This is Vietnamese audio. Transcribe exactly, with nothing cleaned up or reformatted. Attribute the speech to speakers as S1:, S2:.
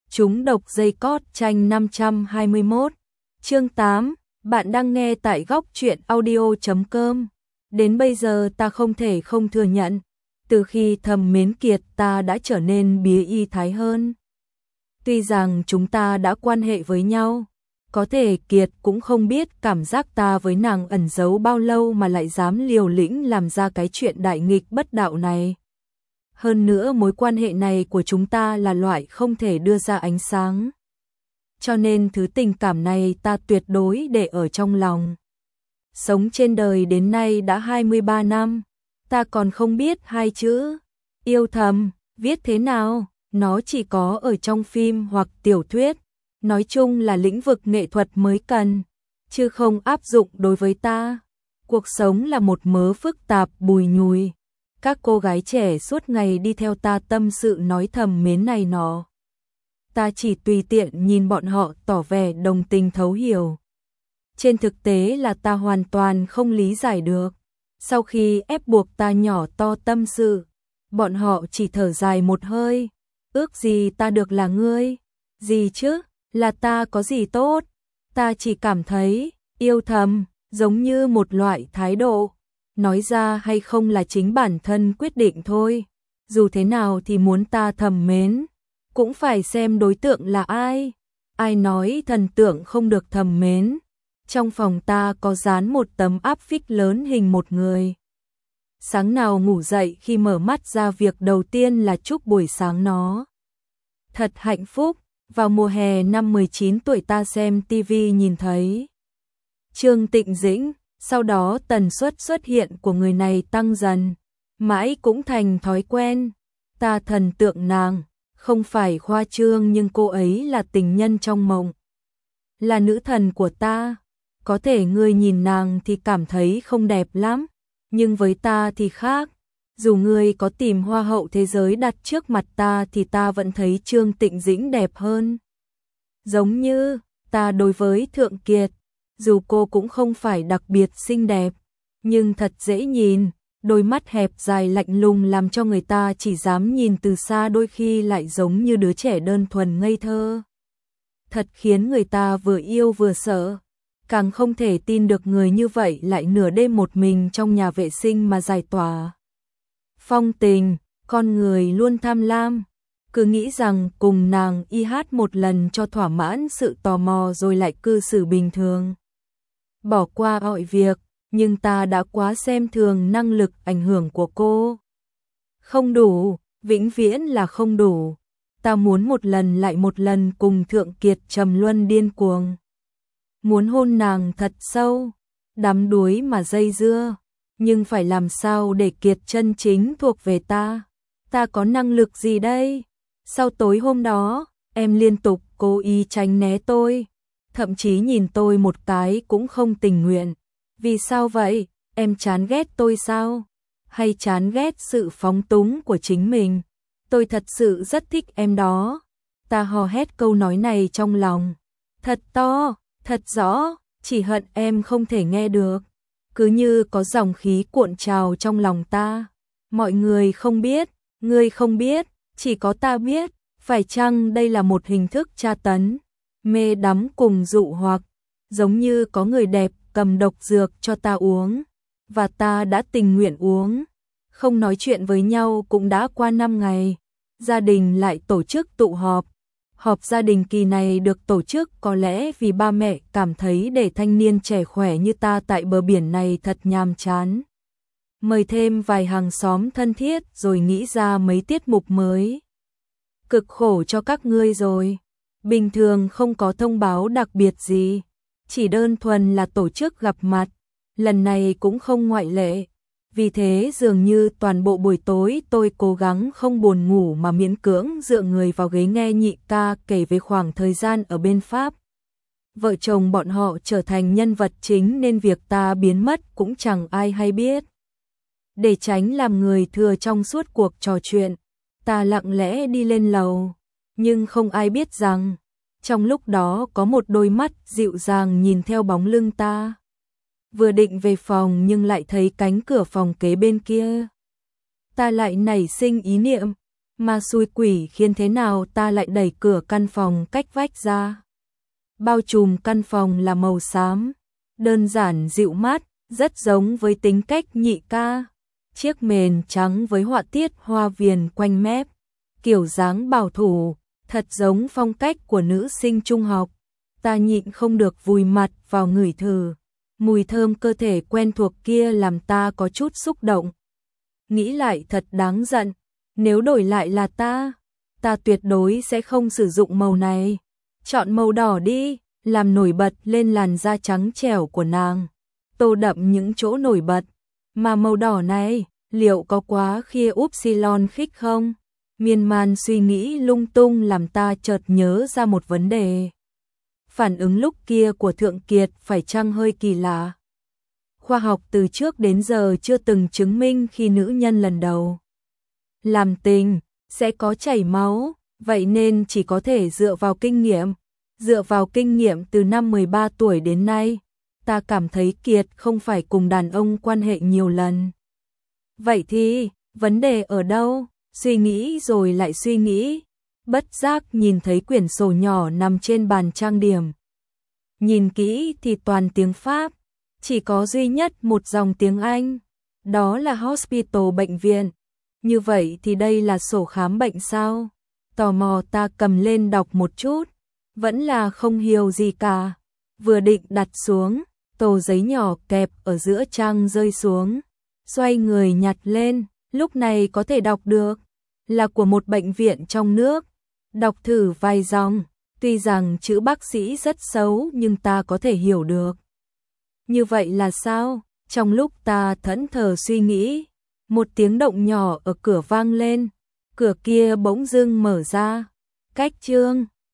S1: Chúng độc dây cót tranh năm trăm hai mươi mốt. Chương tám. Bạn đang nghe tại góc truyện audio chấm com. Đến bây giờ ta không thể không thừa nhận, từ khi thầm mến Kiệt ta đã trở nên bía y thái hơn. Tuy rằng chúng ta đã quan hệ với nhau, có thể Kiệt cũng không biết cảm giác ta với nàng ẩn giấu bao lâu mà lại dám liều lĩnh làm ra cái chuyện đại nghịch bất đạo này. Hơn nữa mối quan hệ này của chúng ta là loại không thể đưa ra ánh sáng. Cho nên thứ tình cảm này ta tuyệt đối để ở trong lòng. Sống trên đời đến nay đã hai mươi ba năm, ta còn không biết hai chữ yêu thầm viết thế nào, nó chỉ có ở trong phim hoặc tiểu thuyết. Nói chung là lĩnh vực nghệ thuật mới cần, chứ không áp dụng đối với ta. Cuộc sống là một mớ phức tạp bùi nhùi. Các cô gái trẻ suốt ngày đi theo ta tâm sự nói thầm mến này nọ. Ta chỉ tùy tiện nhìn bọn họ tỏ vẻ đồng tình thấu hiểu. Trên thực tế là ta hoàn toàn không lý giải được. Sau khi ép buộc ta nhỏ to tâm sự, bọn họ chỉ thở dài một hơi. Ước gì ta được là ngươi. Gì chứ, là ta có gì tốt. Ta chỉ cảm thấy yêu thầm giống như một loại thái độ. Nói ra hay không là chính bản thân quyết định thôi. Dù thế nào thì muốn ta thầm mến, cũng phải xem đối tượng là ai. Ai nói thần tượng không được thầm mến. Trong phòng ta có dán một tấm áp phích lớn hình một người. Sáng nào ngủ dậy khi mở mắt ra việc đầu tiên là chúc buổi sáng nó. Thật hạnh phúc, vào mùa hè năm mười chín tuổi ta xem tivi nhìn thấy Trương Tịnh Dĩnh. Sau đó tần suất xuất hiện của người này tăng dần, mãi cũng thành thói quen. Ta thần tượng nàng, không phải khoa trương nhưng cô ấy là tình nhân trong mộng. Là nữ thần của ta. Có thể ngươi nhìn nàng thì cảm thấy không đẹp lắm, nhưng với ta thì khác. Dù ngươi có tìm hoa hậu thế giới đặt trước mặt ta thì ta vẫn thấy Trương Tịnh Dĩnh đẹp hơn. Giống như ta đối với Thượng Kiệt. Dù cô cũng không phải đặc biệt xinh đẹp, nhưng thật dễ nhìn, đôi mắt hẹp dài lạnh lùng làm cho người ta chỉ dám nhìn từ xa, đôi khi lại giống như đứa trẻ đơn thuần ngây thơ. Thật khiến người ta vừa yêu vừa sợ, càng không thể tin được người như vậy lại nửa đêm một mình trong nhà vệ sinh mà giải tỏa phong tình. Con người luôn tham lam, cứ nghĩ rằng cùng nàng y hát một lần cho thỏa mãn sự tò mò rồi lại cư xử bình thường. Bỏ qua mọi việc, nhưng ta đã quá xem thường năng lực ảnh hưởng của cô. Không đủ, vĩnh viễn là không đủ. Ta muốn một lần lại một lần cùng Thượng Kiệt trầm luân điên cuồng. Muốn hôn nàng thật sâu, đắm đuối mà dây dưa, nhưng phải làm sao để Kiệt chân chính thuộc về ta. Ta có năng lực gì đây? Sau tối hôm đó, em liên tục cố ý tránh né tôi. Thậm chí nhìn tôi một cái cũng không tình nguyện. Vì sao vậy? Em chán ghét tôi sao? Hay chán ghét sự phóng túng của chính mình? Tôi thật sự rất thích em đó. Ta hò hét câu nói này trong lòng. Thật to, thật rõ, chỉ hận em không thể nghe được. Cứ như có dòng khí cuộn trào trong lòng ta. Mọi người không biết, ngươi không biết, chỉ có ta biết. Phải chăng đây là một hình thức tra tấn? Mê đắm cùng dụ hoặc, giống như có người đẹp cầm độc dược cho ta uống, và ta đã tình nguyện uống. Không nói chuyện với nhau cũng đã qua năm ngày, gia đình lại tổ chức tụ họp. Họp gia đình kỳ này được tổ chức có lẽ vì ba mẹ cảm thấy để thanh niên trẻ khỏe như ta tại bờ biển này thật nhàm chán. Mời thêm vài hàng xóm thân thiết rồi nghĩ ra mấy tiết mục mới. Cực khổ cho các ngươi rồi. Bình thường không có thông báo đặc biệt gì, chỉ đơn thuần là tổ chức gặp mặt, lần này cũng không ngoại lệ. Vì thế dường như toàn bộ buổi tối tôi cố gắng không buồn ngủ mà miễn cưỡng dựa người vào ghế nghe nhị ca kể về khoảng thời gian ở bên Pháp. Vợ chồng bọn họ trở thành nhân vật chính nên việc ta biến mất cũng chẳng ai hay biết. Để tránh làm người thừa trong suốt cuộc trò chuyện, ta lặng lẽ đi lên lầu. Nhưng không ai biết rằng, trong lúc đó có một đôi mắt dịu dàng nhìn theo bóng lưng ta. Vừa định về phòng nhưng lại thấy cánh cửa phòng kế bên kia. Ta lại nảy sinh ý niệm, Mà xui quỷ khiến thế nào ta lại đẩy cửa căn phòng cách vách ra. Bao trùm căn phòng là màu xám, đơn giản dịu mát, rất giống với tính cách Nhị ca. Chiếc mền trắng với họa tiết hoa viền quanh mép, kiểu dáng bảo thủ, thật giống phong cách của nữ sinh trung học. Ta nhịn không được vùi mặt vào ngửi thử. Mùi thơm cơ thể quen thuộc kia làm ta có chút xúc động. Nghĩ lại thật đáng giận, nếu đổi lại là ta, ta tuyệt đối sẽ không sử dụng màu này. Chọn màu đỏ đi, làm nổi bật lên làn da trắng trẻo của nàng, tô đậm những chỗ nổi bật. Mà màu đỏ này, liệu có quá khia upsilon khích không? Miên man suy nghĩ lung tung làm ta chợt nhớ ra một vấn đề. Phản ứng lúc kia của Thượng Kiệt phải chăng hơi kỳ lạ? Khoa học từ trước đến giờ chưa từng chứng minh khi nữ nhân lần đầu làm tình sẽ có chảy máu, vậy nên chỉ có thể dựa vào kinh nghiệm. Dựa vào kinh nghiệm từ năm mười ba tuổi đến nay, ta cảm thấy Kiệt không phải cùng đàn ông quan hệ nhiều lần. Vậy thì, vấn đề ở đâu? Suy nghĩ rồi lại suy nghĩ, bất giác nhìn thấy quyển sổ nhỏ nằm trên bàn trang điểm. Nhìn kỹ thì toàn tiếng Pháp, chỉ có duy nhất một dòng tiếng Anh, đó là hospital bệnh viện. Như vậy thì đây là sổ khám bệnh sao? Tò mò ta cầm lên đọc một chút, vẫn là không hiểu gì cả. Vừa định đặt xuống, tờ giấy nhỏ kẹp ở giữa trang rơi xuống. Xoay người nhặt lên, lúc này có thể đọc được, là của một bệnh viện trong nước. Đọc thử vài dòng, tuy rằng chữ bác sĩ rất xấu nhưng ta có thể hiểu được. Như vậy là sao? Trong lúc ta thẫn thờ suy nghĩ, một tiếng động nhỏ ở cửa vang lên, cửa kia bỗng dưng mở ra. Cách chương